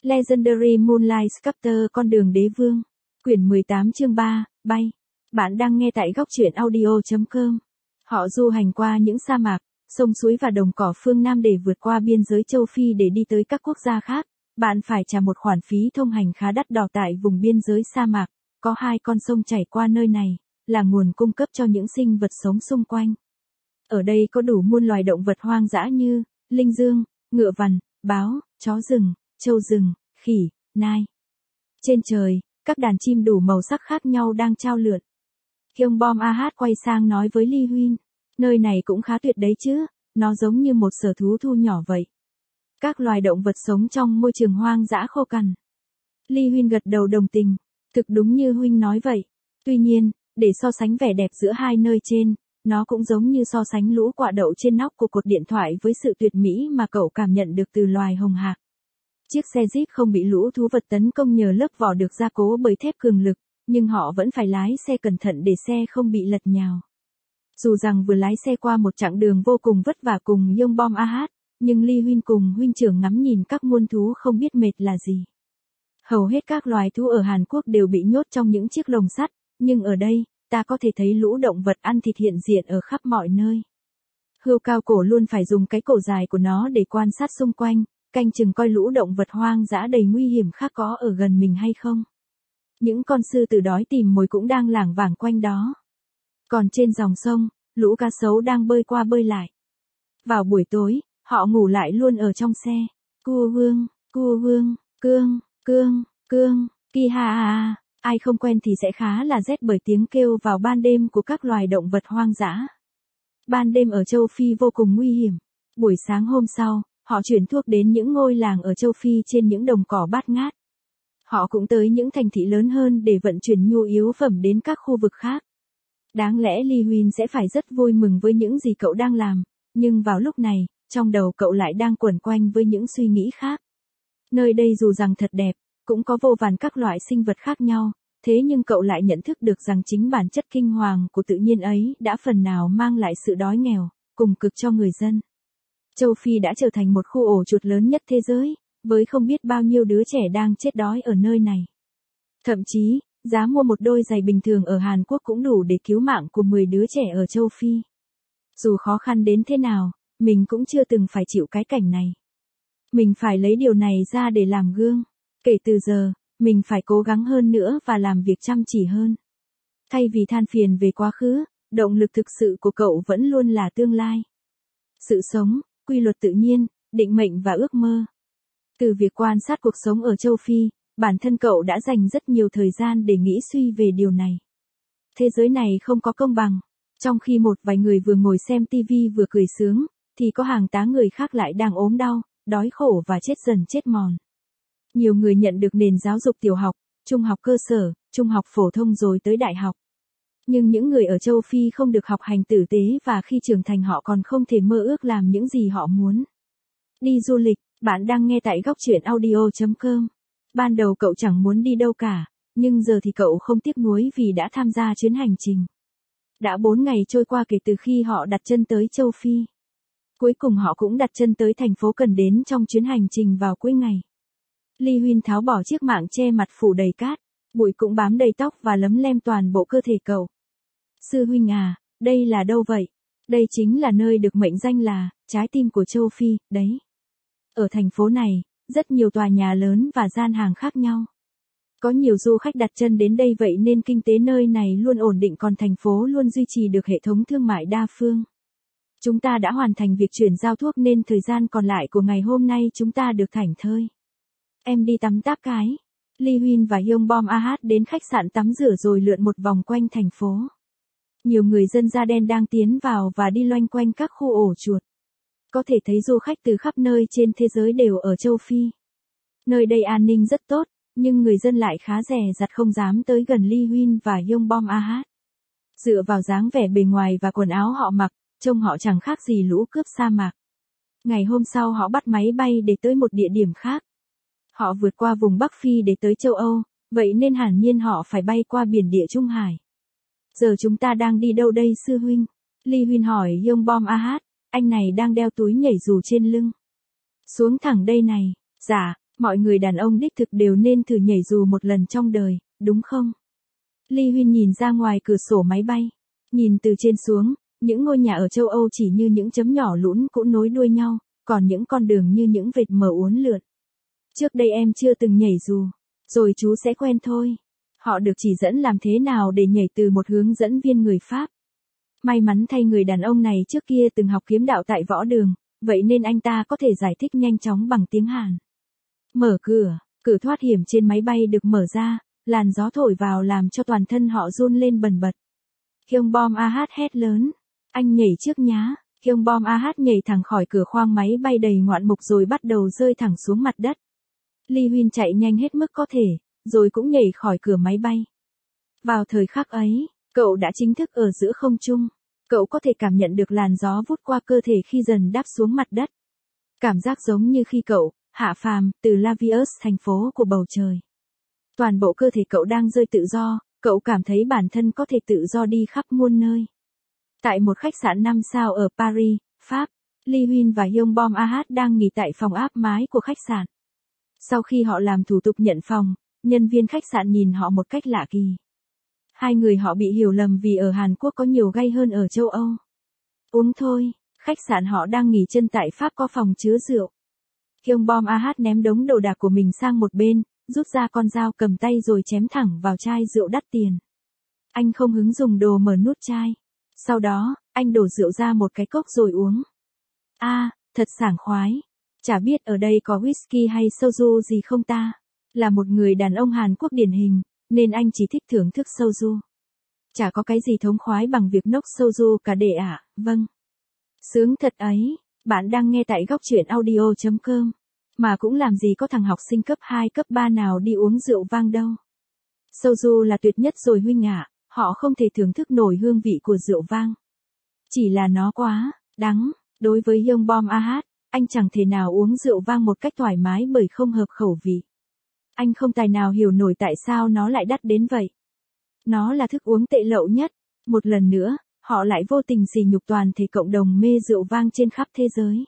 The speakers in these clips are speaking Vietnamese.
Legendary Moonlight Sculptor con đường đế vương. Quyển 18 chương 3, bay. Bạn đang nghe tại góc truyện audio.com. Họ du hành qua những sa mạc, sông suối và đồng cỏ phương Nam để vượt qua biên giới châu Phi để đi tới các quốc gia khác. Bạn phải trả một khoản phí thông hành khá đắt đỏ tại vùng biên giới sa mạc. Có 2 con sông chảy qua nơi này, là nguồn cung cấp cho những sinh vật sống xung quanh. Ở đây có đủ muôn loài động vật hoang dã như linh dương, ngựa vằn, báo, chó rừng, trâu rừng, khỉ, nai. Trên trời, các đàn chim đủ màu sắc khác nhau đang chao lượn. Kyungbom Ah quay sang nói với Lee Huynh, nơi này cũng khá tuyệt đấy chứ, nó giống như một sở thú thu nhỏ vậy. Các loài động vật sống trong môi trường hoang dã khô cằn. Lee Huynh gật đầu đồng tình, thực đúng như Huynh nói vậy. Tuy nhiên, để so sánh vẻ đẹp giữa hai nơi trên, nó cũng giống như so sánh lũ quạ đậu trên nóc của cột điện thoại với sự tuyệt mỹ mà cậu cảm nhận được từ loài hồng hạc. Chiếc xe Jeep không bị lũ thú vật tấn công nhờ lớp vỏ được gia cố bởi thép cường lực, nhưng họ vẫn phải lái xe cẩn thận để xe không bị lật nhào. Dù rằng vừa lái xe qua một chặng đường vô cùng vất vả cùng Kyungbom Ah, nhưng Lee Huynh cùng huynh trưởng ngắm nhìn các muôn thú không biết mệt là gì. Hầu hết các loài thú ở Hàn Quốc đều bị nhốt trong những chiếc lồng sắt, nhưng ở đây, ta có thể thấy lũ động vật ăn thịt hiện diện ở khắp mọi nơi. Hươu cao cổ luôn phải dùng cái cổ dài của nó để quan sát xung quanh, canh chừng coi lũ động vật hoang dã đầy nguy hiểm khác có ở gần mình hay không. Những con sư tử đói tìm mồi cũng đang lảng vảng quanh đó. Còn trên dòng sông, lũ cá sấu đang bơi qua bơi lại. Vào buổi tối, họ ngủ lại luôn ở trong xe. Cua vương, cương, ki ha ha. Ai không quen thì sẽ khá là rét bởi tiếng kêu vào ban đêm của các loài động vật hoang dã. Ban đêm ở châu Phi vô cùng nguy hiểm. Buổi sáng hôm sau, họ chuyển thuốc đến những ngôi làng ở châu Phi trên những đồng cỏ bát ngát. Họ cũng tới những thành thị lớn hơn để vận chuyển nhu yếu phẩm đến các khu vực khác. Đáng lẽ Lee Huynh sẽ phải rất vui mừng với những gì cậu đang làm, nhưng vào lúc này, trong đầu cậu lại đang quẩn quanh với những suy nghĩ khác. Nơi đây dù rằng thật đẹp, cũng có vô vàn các loại sinh vật khác nhau, thế nhưng cậu lại nhận thức được rằng chính bản chất kinh hoàng của tự nhiên ấy đã phần nào mang lại sự đói nghèo, cùng cực cho người dân. Châu Phi đã trở thành một khu ổ chuột lớn nhất thế giới, với không biết bao nhiêu đứa trẻ đang chết đói ở nơi này. Thậm chí, giá mua một đôi giày bình thường ở Hàn Quốc cũng đủ để cứu mạng của 10 đứa trẻ ở châu Phi. Dù khó khăn đến thế nào, mình cũng chưa từng phải chịu cái cảnh này. Mình phải lấy điều này ra để làm gương. Kể từ giờ, mình phải cố gắng hơn nữa và làm việc chăm chỉ hơn. Thay vì than phiền về quá khứ, động lực thực sự của cậu vẫn luôn là tương lai. Sự sống, quy luật tự nhiên, định mệnh và ước mơ. Từ việc quan sát cuộc sống ở châu Phi, bản thân cậu đã dành rất nhiều thời gian để nghĩ suy về điều này. Thế giới này không có công bằng. Trong khi một vài người vừa ngồi xem TV vừa cười sướng, thì có hàng tá người khác lại đang ốm đau, đói khổ và chết dần chết mòn. Nhiều người nhận được nền giáo dục tiểu học, trung học cơ sở, trung học phổ thông rồi tới đại học. Nhưng những người ở châu Phi không được học hành tử tế và khi trưởng thành họ còn không thể mơ ước làm những gì họ muốn. Đi du lịch, bạn đang nghe tại góc truyện audio.com. Ban đầu cậu chẳng muốn đi đâu cả, nhưng giờ thì cậu không tiếc nuối vì đã tham gia chuyến hành trình. Đã 4 ngày trôi qua kể từ khi họ đặt chân tới châu Phi. Cuối cùng họ cũng đặt chân tới thành phố cần đến trong chuyến hành trình vào cuối ngày. Lee Huynh tháo bỏ chiếc mạng che mặt phủ đầy cát, bụi cũng bám đầy tóc và lấm lem toàn bộ cơ thể cậu. Sư huynh à, đây là đâu vậy? Đây chính là nơi được mệnh danh là trái tim của châu Phi, đấy. Ở thành phố này, rất nhiều tòa nhà lớn và gian hàng khác nhau. Có nhiều du khách đặt chân đến đây vậy nên kinh tế nơi này luôn ổn định còn thành phố luôn duy trì được hệ thống thương mại đa phương. Chúng ta đã hoàn thành việc chuyển giao thuốc nên thời gian còn lại của ngày hôm nay chúng ta được thảnh thơi. Em đi tắm táp cái. Lee Huynh và Kyungbom Ah đến khách sạn tắm rửa rồi lượn một vòng quanh thành phố. Nhiều người dân da đen đang tiến vào và đi loanh quanh các khu ổ chuột. Có thể thấy du khách từ khắp nơi trên thế giới đều ở châu Phi. Nơi đây an ninh rất tốt, nhưng người dân lại khá dè dặt không dám tới gần Lee Huynh và Kyungbom Ah. Dựa vào dáng vẻ bề ngoài và quần áo họ mặc, trông họ chẳng khác gì lũ cướp sa mạc. Ngày hôm sau họ bắt máy bay để tới một địa điểm khác. Họ vượt qua vùng Bắc Phi để tới châu Âu, vậy nên hẳn nhiên họ phải bay qua biển Địa Trung Hải. Giờ chúng ta đang đi đâu đây sư huynh? Lee Huynh hỏi Kyungbom Ah, anh này đang đeo túi nhảy dù trên lưng. Xuống thẳng đây này. Dạ, Mọi người đàn ông đích thực đều nên thử nhảy dù một lần trong đời, đúng không? Ly Huyên nhìn ra ngoài cửa sổ máy bay. Nhìn từ trên xuống, những ngôi nhà ở châu Âu chỉ như những chấm nhỏ lũn cũng nối đuôi nhau, còn những con đường như những vệt mờ uốn lượn. Trước đây em chưa từng nhảy dù, rồi chú sẽ quen thôi. Họ được chỉ dẫn làm thế nào để nhảy từ một hướng dẫn viên người Pháp. May mắn thay người đàn ông này trước kia từng học kiếm đạo tại võ đường, vậy nên anh ta có thể giải thích nhanh chóng bằng tiếng Hàn. Mở cửa, cửa thoát hiểm trên máy bay được mở ra, làn gió thổi vào làm cho toàn thân họ run lên bần bật. Hyung Bom Ah hét lớn, anh nhảy trước nhá. Hyung Bom Ah nhảy thẳng khỏi cửa khoang máy bay đầy ngoạn mục rồi bắt đầu rơi thẳng xuống mặt đất. Ly Huyên chạy nhanh hết mức có thể, rồi cũng nhảy khỏi cửa máy bay. Vào thời khắc ấy, cậu đã chính thức ở giữa không trung. Cậu có thể cảm nhận được làn gió vút qua cơ thể khi dần đáp xuống mặt đất. Cảm giác giống như khi cậu hạ phàm từ Lavius, thành phố của bầu trời. Toàn bộ cơ thể cậu đang rơi tự do, cậu cảm thấy bản thân có thể tự do đi khắp muôn nơi. Tại một khách sạn 5 sao ở Paris, Pháp, Ly Huyên và Hyung Bom Ah đang nghỉ tại phòng áp mái của khách sạn. Sau khi họ làm thủ tục nhận phòng, nhân viên khách sạn nhìn họ một cách lạ kỳ. Hai người họ bị hiểu lầm vì ở Hàn Quốc có nhiều gay hơn ở châu Âu. Uống thôi, khách sạn họ đang nghỉ chân tại Pháp có phòng chứa rượu. Hyung Bom Ah ném đống đồ đạc của mình sang một bên, rút ra con dao cầm tay rồi chém thẳng vào chai rượu đắt tiền. Anh không hứng dùng đồ mở nút chai. Sau đó, anh đổ rượu ra một cái cốc rồi uống. Thật sảng khoái. Chả biết ở đây có whisky hay soju gì không ta? Là một người đàn ông Hàn Quốc điển hình, nên anh chỉ thích thưởng thức soju. Chả có cái gì thống khoái bằng việc nốc soju cả đệ ạ, vâng. Sướng thật ấy, bạn đang nghe tại góc truyện audio.com. Mà cũng làm gì có thằng học sinh cấp 2 cấp 3 nào đi uống rượu vang đâu. Soju là tuyệt nhất rồi huynh ạ, họ không thể thưởng thức nổi hương vị của rượu vang. Chỉ là nó quá đắng, đối với Hyung Bom Ah, anh chẳng thể nào uống rượu vang một cách thoải mái bởi không hợp khẩu vị. Anh không tài nào hiểu nổi tại sao nó lại đắt đến vậy. Nó là thức uống tệ lậu nhất. Một lần nữa, họ lại vô tình sỉ nhục toàn thể cộng đồng mê rượu vang trên khắp thế giới.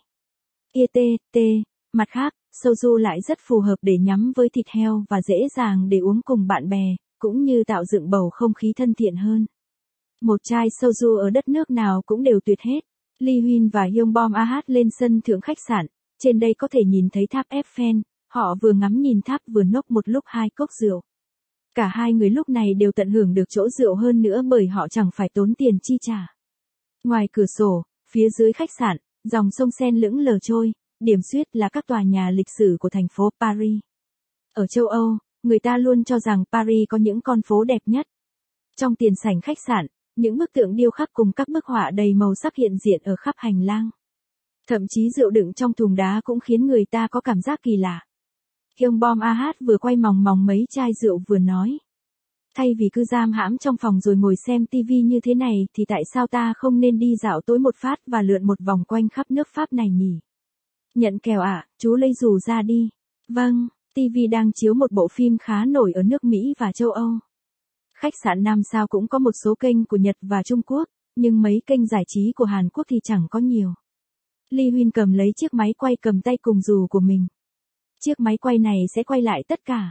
Mặt khác, soju lại rất phù hợp để nhắm với thịt heo và dễ dàng để uống cùng bạn bè, cũng như tạo dựng bầu không khí thân thiện hơn. Một chai soju ở đất nước nào cũng đều tuyệt hết. Ly Huyên và Hyung Bom Ah lên sân thượng khách sạn, trên đây có thể nhìn thấy tháp Eiffel, họ vừa ngắm nhìn tháp vừa nốc một lúc 2 cốc rượu. Cả hai người lúc này đều tận hưởng được chỗ rượu hơn nữa bởi họ chẳng phải tốn tiền chi trả. Ngoài cửa sổ, phía dưới khách sạn, dòng sông Seine lững lờ trôi, điểm xuyết là các tòa nhà lịch sử của thành phố Paris. Ở châu Âu, người ta luôn cho rằng Paris có những con phố đẹp nhất. Trong tiền sảnh khách sạn, những bức tượng điêu khắc cùng các bức họa đầy màu sắc hiện diện ở khắp hành lang. Thậm chí rượu đựng trong thùng đá cũng khiến người ta có cảm giác kỳ lạ. Hyung Bom Ah vừa quay mòng mòng mấy chai rượu vừa nói. Thay vì cứ giam hãm trong phòng rồi ngồi xem tivi như thế này thì tại sao ta không nên đi dạo tối một phát và lượn một vòng quanh khắp nước Pháp này nhỉ? Nhận kèo ạ, chú lấy dù ra đi. Vâng, tivi đang chiếu một bộ phim khá nổi ở nước Mỹ và châu Âu. Khách sạn 5 sao cũng có một số kênh của Nhật và Trung Quốc, nhưng mấy kênh giải trí của Hàn Quốc thì chẳng có nhiều. Ly Huyên cầm lấy chiếc máy quay cầm tay cùng dù của mình. Chiếc máy quay này sẽ quay lại tất cả.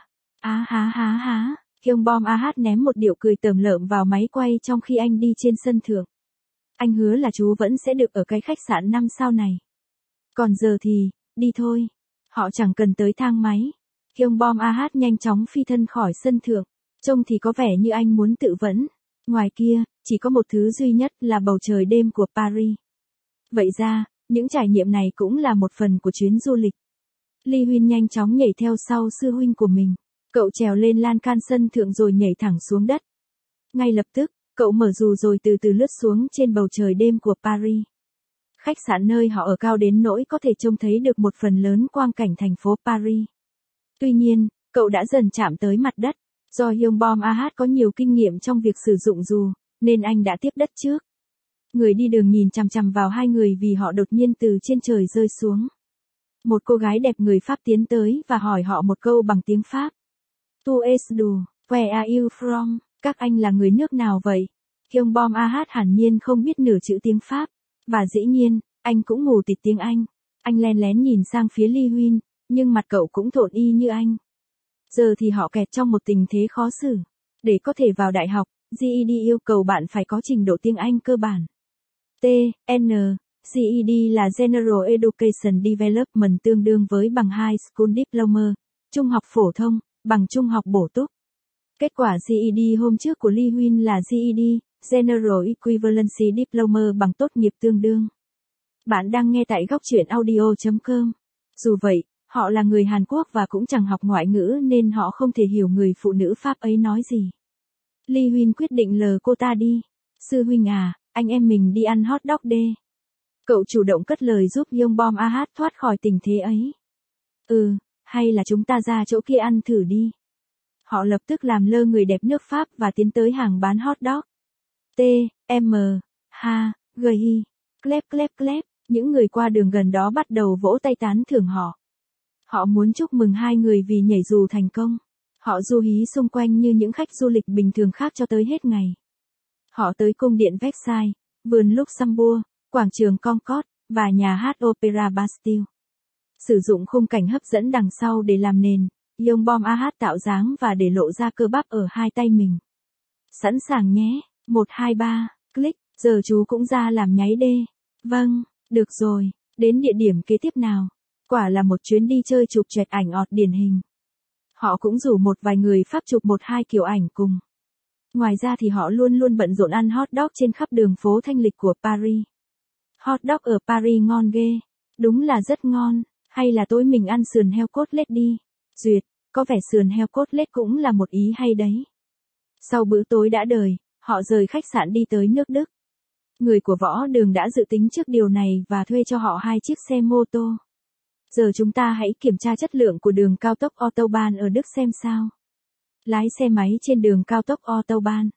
Há. Hyung Bom Ah ném một điệu cười tởm lợm vào máy quay trong khi anh đi trên sân thượng. Anh hứa là chú vẫn sẽ được ở cái khách sạn 5 sao này. Còn giờ thì, đi thôi. Họ chẳng cần tới thang máy. Hyung Bom Ah nhanh chóng phi thân khỏi sân thượng. Trông thì có vẻ như anh muốn tự vẫn. Ngoài kia, chỉ có một thứ duy nhất là bầu trời đêm của Paris. Vậy ra, những trải nghiệm này cũng là một phần của chuyến du lịch. Ly Huyên nhanh chóng nhảy theo sau sư huynh của mình. Cậu trèo lên lan can sân thượng rồi nhảy thẳng xuống đất. Ngay lập tức, cậu mở dù rồi từ từ lướt xuống trên bầu trời đêm của Paris. Khách sạn nơi họ ở cao đến nỗi có thể trông thấy được một phần lớn quang cảnh thành phố Paris. Tuy nhiên, cậu đã dần chạm tới mặt đất. Do Hyung Bom Ah có nhiều kinh nghiệm trong việc sử dụng dù, nên anh đã tiếp đất trước. Người đi đường nhìn chằm chằm vào hai người vì họ đột nhiên từ trên trời rơi xuống. Một cô gái đẹp người Pháp tiến tới và hỏi họ một câu bằng tiếng Pháp. Tu es du, where are you from? Các anh là người nước nào vậy? Hyung Bom Ah hẳn nhiên không biết nửa chữ tiếng Pháp. Và dĩ nhiên, anh cũng mù tịt tiếng Anh. Anh len lén nhìn sang phía Ly Huyên, nhưng mặt cậu cũng thộn y như anh. Giờ thì họ kẹt trong một tình thế khó xử. Để có thể vào đại học, GED yêu cầu bạn phải có trình độ tiếng Anh cơ bản. TN, GED là General Education Development tương đương với bằng High School Diploma, trung học phổ thông, bằng trung học bổ túc. Kết quả GED hôm trước của Lee Huynh là GED, General Equivalency Diploma bằng tốt nghiệp tương đương. Bạn đang nghe tại góc truyện audio.com. Dù vậy, họ là người Hàn Quốc và cũng chẳng học ngoại ngữ nên họ không thể hiểu người phụ nữ Pháp ấy nói gì. Lee Huynh quyết định lờ cô ta đi. Sư huynh à, anh em mình đi ăn hot dog đê. Cậu chủ động cất lời giúp Yongbom Ah thoát khỏi tình thế ấy. Hay là chúng ta ra chỗ kia ăn thử đi. Họ lập tức làm lơ người đẹp nước Pháp và tiến tới hàng bán hot dog. G-I, clap clap clap, những người qua đường gần đó bắt đầu vỗ tay tán thưởng họ. Họ muốn chúc mừng hai người vì nhảy dù thành công. Họ du hí xung quanh như những khách du lịch bình thường khác cho tới hết ngày. Họ tới cung điện Versailles, vườn Luxembourg, quảng trường Concorde, và nhà hát Opera Bastille. Sử dụng khung cảnh hấp dẫn đằng sau để làm nền, Yongbom Ah tạo dáng và để lộ ra cơ bắp ở hai tay mình. Sẵn sàng nhé, 1, 2, 3, click, giờ chú cũng ra làm nháy đê. Vâng, được rồi, đến địa điểm kế tiếp nào. Quả là một chuyến đi chơi chụp choẹt ảnh ọt điển hình. Họ cũng rủ một vài người Pháp chụp 1-2 kiểu ảnh cùng. Ngoài ra thì họ luôn luôn bận rộn ăn hot dog trên khắp đường phố thanh lịch của Paris. Hot dog ở Paris ngon ghê. Đúng là rất ngon. Hay là tối mình ăn sườn heo cốt lết đi. Duyệt, có vẻ sườn heo cốt lết cũng là một ý hay đấy. Sau bữa tối đã đời, họ rời khách sạn đi tới nước Đức. Người của võ đường đã dự tính trước điều này và thuê cho họ 2 chiếc xe mô tô. Giờ chúng ta hãy kiểm tra chất lượng của đường cao tốc Autobahn ở Đức xem sao. Lái xe máy trên đường cao tốc Autobahn.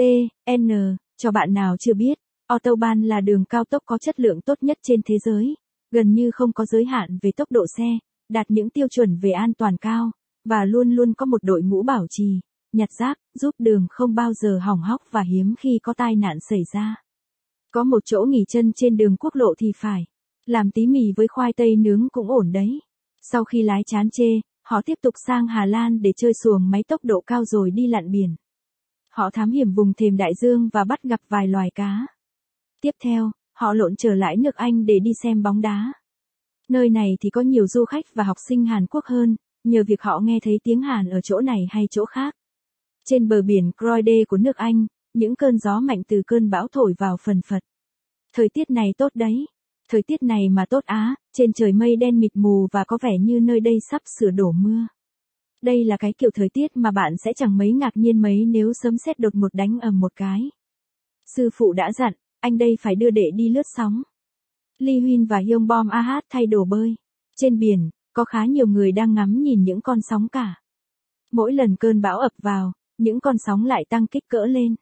TN, cho bạn nào chưa biết, Autobahn là đường cao tốc có chất lượng tốt nhất trên thế giới, gần như không có giới hạn về tốc độ xe, đạt những tiêu chuẩn về an toàn cao, và luôn luôn có một đội ngũ bảo trì, nhặt rác, giúp đường không bao giờ hỏng hóc và hiếm khi có tai nạn xảy ra. Có một chỗ nghỉ chân trên đường quốc lộ thì phải. Làm tí mì với khoai tây nướng cũng ổn đấy. Sau khi lái chán chê, họ tiếp tục sang Hà Lan để chơi xuồng máy tốc độ cao rồi đi lặn biển. Họ thám hiểm vùng thềm đại dương và bắt gặp vài loài cá. Tiếp theo, họ lộn trở lại nước Anh để đi xem bóng đá. Nơi này thì có nhiều du khách và học sinh Hàn Quốc hơn, nhờ việc họ nghe thấy tiếng Hàn ở chỗ này hay chỗ khác. Trên bờ biển Croydon của nước Anh, những cơn gió mạnh từ cơn bão thổi vào phần phật. Thời tiết này tốt đấy. Thời tiết này mà tốt á, trên trời mây đen mịt mù và có vẻ như nơi đây sắp sửa đổ mưa. Đây là cái kiểu thời tiết mà bạn sẽ chẳng mấy ngạc nhiên mấy nếu sấm sét đột ngột đánh ầm một cái. Sư phụ đã dặn, anh đây phải đưa đệ đi lướt sóng. Lee Huynh và Yongbom Ah thay đồ bơi. Trên biển, có khá nhiều người đang ngắm nhìn những con sóng cả. Mỗi lần cơn bão ập vào, những con sóng lại tăng kích cỡ lên.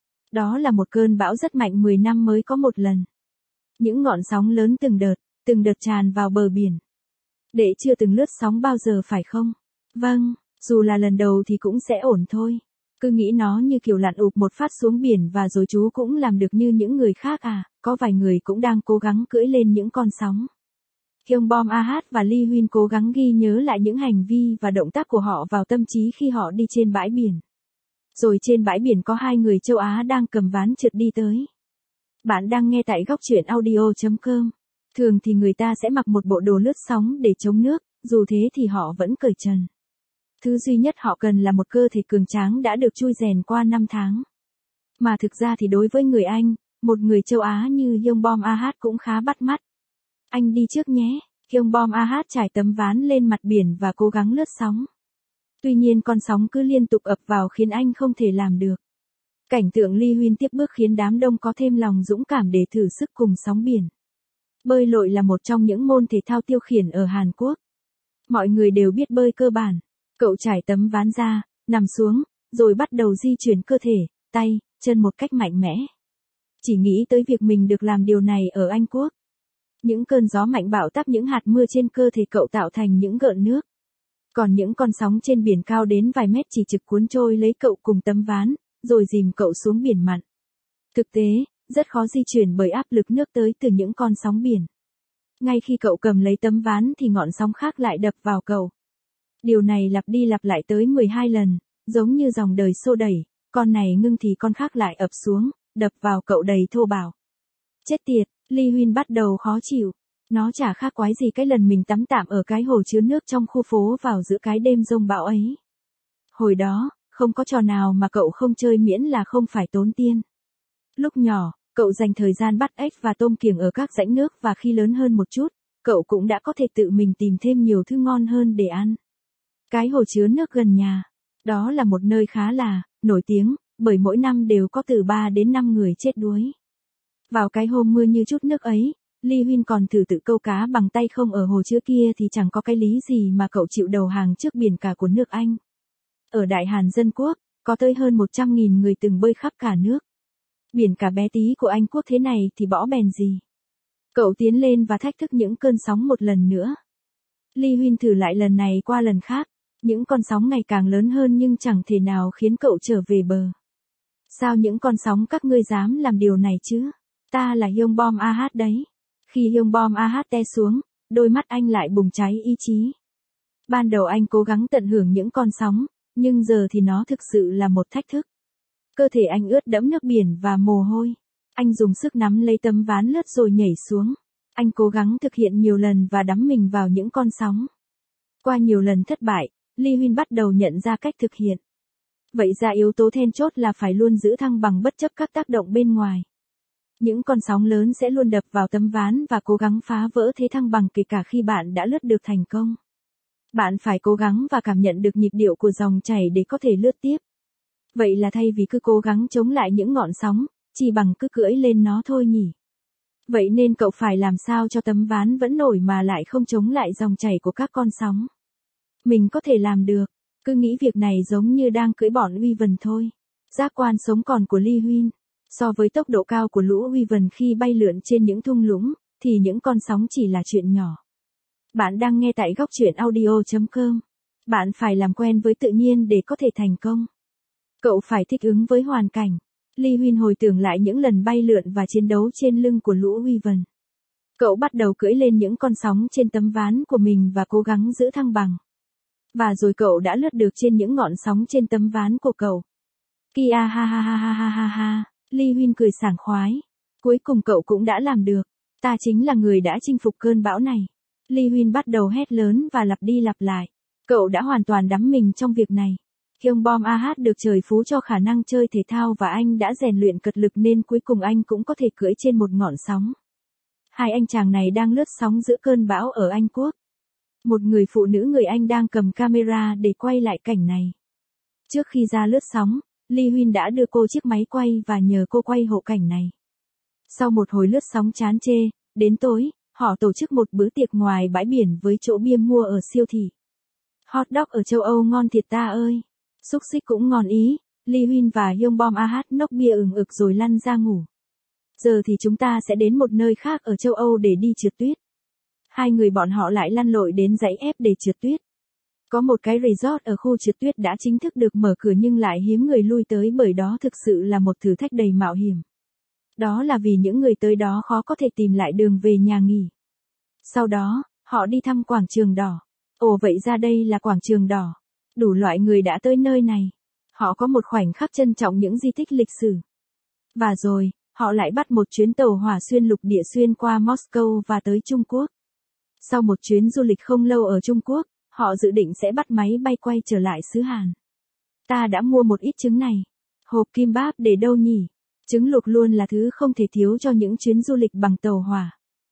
Đó là một cơn bão rất mạnh 10 năm mới có một lần. Những ngọn sóng lớn từng đợt tràn vào bờ biển. Đệ chưa từng lướt sóng bao giờ phải không? Vâng, dù là lần đầu thì cũng sẽ ổn thôi. Cứ nghĩ nó như kiểu lặn ụp một phát xuống biển và rồi chú cũng làm được như những người khác à, có vài người cũng đang cố gắng cưỡi lên những con sóng. Yongbom Ah và Lee Huynh cố gắng ghi nhớ lại những hành vi và động tác của họ vào tâm trí khi họ đi trên bãi biển. Rồi trên bãi biển có 2 người châu Á đang cầm ván trượt đi tới. Bạn đang nghe tại góc truyện audio.com. Thường thì người ta sẽ mặc một bộ đồ lướt sóng để chống nước, dù thế thì họ vẫn cởi trần. Thứ duy nhất họ cần là một cơ thể cường tráng đã được chui rèn qua 5 tháng. Mà thực ra thì đối với người Anh, một người châu Á như Yongbom Ah cũng khá bắt mắt. Anh đi trước nhé. Yongbom Ah trải tấm ván lên mặt biển và cố gắng lướt sóng. Tuy nhiên con sóng cứ liên tục ập vào khiến anh không thể làm được. Cảnh tượng Lee Huynh tiếp bước khiến đám đông có thêm lòng dũng cảm để thử sức cùng sóng biển. Bơi lội là một trong những môn thể thao tiêu khiển ở Hàn Quốc. Mọi người đều biết bơi cơ bản. Cậu trải tấm ván ra, nằm xuống, rồi bắt đầu di chuyển cơ thể, tay, chân một cách mạnh mẽ. Chỉ nghĩ tới việc mình được làm điều này ở Anh Quốc. Những cơn gió mạnh bạo táp những hạt mưa trên cơ thể cậu tạo thành những gợn nước. Còn những con sóng trên biển cao đến vài mét chỉ trực cuốn trôi lấy cậu cùng tấm ván, rồi dìm cậu xuống biển mặn. Thực tế, rất khó di chuyển bởi áp lực nước tới từ những con sóng biển. Ngay khi cậu cầm lấy tấm ván thì ngọn sóng khác lại đập vào cậu. Điều này lặp đi lặp lại tới 12 lần, giống như dòng đời xô đẩy, con này ngưng thì con khác lại ập xuống, đập vào cậu đầy thô bạo. Chết tiệt, Ly Huyên bắt đầu khó chịu. Nó chả khác quái gì cái lần mình tắm tạm ở cái hồ chứa nước trong khu phố vào giữa cái đêm giông bão ấy. Hồi đó, không có trò nào mà cậu không chơi miễn là không phải tốn tiền. Lúc nhỏ, cậu dành thời gian bắt ếch và tôm kiểng ở các rãnh nước và khi lớn hơn một chút, cậu cũng đã có thể tự mình tìm thêm nhiều thứ ngon hơn để ăn. Cái hồ chứa nước gần nhà, đó là một nơi khá là nổi tiếng, bởi mỗi năm đều có từ 3 đến 5 người chết đuối. Vào cái hôm mưa như chút nước ấy, Ly Huyên còn thử tự câu cá bằng tay không ở hồ chứa kia thì chẳng có cái lý gì mà cậu chịu đầu hàng trước biển cả của nước Anh. Ở Đại Hàn Dân Quốc, có tới hơn 100.000 người từng bơi khắp cả nước. Biển cả bé tí của Anh Quốc thế này thì bỏ bèn gì. Cậu tiến lên và thách thức những cơn sóng một lần nữa. Ly Huyên thử lại lần này qua lần khác, những con sóng ngày càng lớn hơn nhưng chẳng thể nào khiến cậu trở về bờ. Sao những con sóng các ngươi dám làm điều này chứ? Ta là Hyung Bom Ah đấy. Khi Hyung Bom Ah té xuống, đôi mắt anh lại bùng cháy ý chí. Ban đầu anh cố gắng tận hưởng những con sóng, nhưng giờ thì nó thực sự là một thách thức. Cơ thể anh ướt đẫm nước biển và mồ hôi. Anh dùng sức nắm lấy tấm ván lướt rồi nhảy xuống. Anh cố gắng thực hiện nhiều lần và đắm mình vào những con sóng. Qua nhiều lần thất bại, Ly Huyên bắt đầu nhận ra cách thực hiện. Vậy ra yếu tố then chốt là phải luôn giữ thăng bằng bất chấp các tác động bên ngoài. Những con sóng lớn sẽ luôn đập vào tấm ván và cố gắng phá vỡ thế thăng bằng kể cả khi bạn đã lướt được thành công. Bạn phải cố gắng và cảm nhận được nhịp điệu của dòng chảy để có thể lướt tiếp. Vậy là thay vì cứ cố gắng chống lại những ngọn sóng, chỉ bằng cứ cưỡi lên nó thôi nhỉ. Vậy nên cậu phải làm sao cho tấm ván vẫn nổi mà lại không chống lại dòng chảy của các con sóng. Mình có thể làm được, cứ nghĩ việc này giống như đang cưỡi bọn Wyvern thôi. Giác quan sống còn của Ly Huyên. So với tốc độ cao của lũ Wyvern khi bay lượn trên những thung lũng, thì những con sóng chỉ là chuyện nhỏ. Bạn đang nghe tại góc truyện audio.com. Bạn phải làm quen với tự nhiên để có thể thành công. Cậu phải thích ứng với hoàn cảnh. Ly Huyên hồi tưởng lại những lần bay lượn và chiến đấu trên lưng của lũ Wyvern. Cậu bắt đầu cưỡi lên những con sóng trên tấm ván của mình và cố gắng giữ thăng bằng. Và rồi cậu đã lướt được trên những ngọn sóng trên tấm ván của cậu. Kia ha ha ha ha ha ha ha. Ly Huyên cười sảng khoái. Cuối cùng cậu cũng đã làm được. Ta chính là người đã chinh phục cơn bão này. Ly Huyên bắt đầu hét lớn và lặp đi lặp lại. Cậu đã hoàn toàn đắm mình trong việc này. Hyung Bom Ah được trời phú cho khả năng chơi thể thao và anh đã rèn luyện cật lực nên cuối cùng anh cũng có thể cưỡi trên một ngọn sóng. Hai anh chàng này đang lướt sóng giữa cơn bão ở Anh Quốc. Một người phụ nữ người Anh đang cầm camera để quay lại cảnh này. Trước khi ra lướt sóng, Ly Huyên đã đưa cô chiếc máy quay và nhờ cô quay hộ cảnh này. Sau một hồi lướt sóng chán chê, đến tối, họ tổ chức một bữa tiệc ngoài bãi biển với chỗ bia mua ở siêu thị. Hot dog ở châu Âu ngon thiệt ta ơi. Xúc xích cũng ngon ý. Ly Huyên và Hyung Bom Ah nốc bia ừng ực rồi lăn ra ngủ. Giờ thì chúng ta sẽ đến một nơi khác ở châu Âu để đi trượt tuyết. Hai người bọn họ lại lăn lội đến dãy ép để trượt tuyết. Có một cái resort ở khu trượt tuyết đã chính thức được mở cửa nhưng lại hiếm người lui tới bởi đó thực sự là một thử thách đầy mạo hiểm. Đó là vì những người tới đó khó có thể tìm lại đường về nhà nghỉ. Sau đó, họ đi thăm quảng trường đỏ. Ồ vậy ra đây là quảng trường đỏ. Đủ loại người đã tới nơi này. Họ có một khoảnh khắc trân trọng những di tích lịch sử. Và rồi, họ lại bắt một chuyến tàu hỏa xuyên lục địa xuyên qua Moscow và tới Trung Quốc. Sau một chuyến du lịch không lâu ở Trung Quốc, họ dự định sẽ bắt máy bay quay trở lại xứ Hàn. Ta đã mua một ít trứng này. Hộp kimbap để đâu nhỉ? Trứng luộc luôn là thứ không thể thiếu cho những chuyến du lịch bằng tàu hỏa.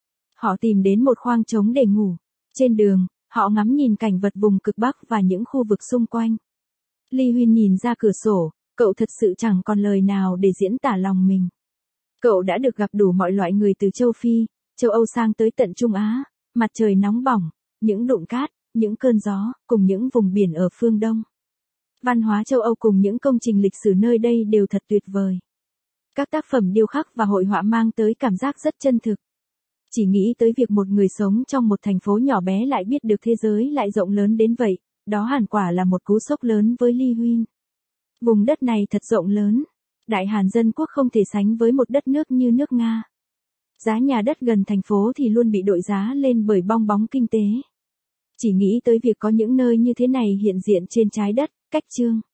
Họ tìm đến một khoang trống để ngủ. Trên đường, họ ngắm nhìn cảnh vật vùng cực Bắc và những khu vực xung quanh. Ly Huyên nhìn ra cửa sổ, cậu thật sự chẳng còn lời nào để diễn tả lòng mình. Cậu đã được gặp đủ mọi loại người từ châu Phi, châu Âu sang tới tận Trung Á, mặt trời nóng bỏng, những đụn cát, những cơn gió, cùng những vùng biển ở phương Đông. Văn hóa châu Âu cùng những công trình lịch sử nơi đây đều thật tuyệt vời. Các tác phẩm điêu khắc và hội họa mang tới cảm giác rất chân thực. Chỉ nghĩ tới việc một người sống trong một thành phố nhỏ bé lại biết được thế giới lại rộng lớn đến vậy, đó hẳn quả là một cú sốc lớn với Ly Huyên. Vùng đất này thật rộng lớn. Đại Hàn Dân Quốc không thể sánh với một đất nước như nước Nga. Giá nhà đất gần thành phố thì luôn bị đội giá lên bởi bong bóng kinh tế. Chỉ nghĩ tới việc có những nơi như thế này hiện diện trên trái đất, cách chương.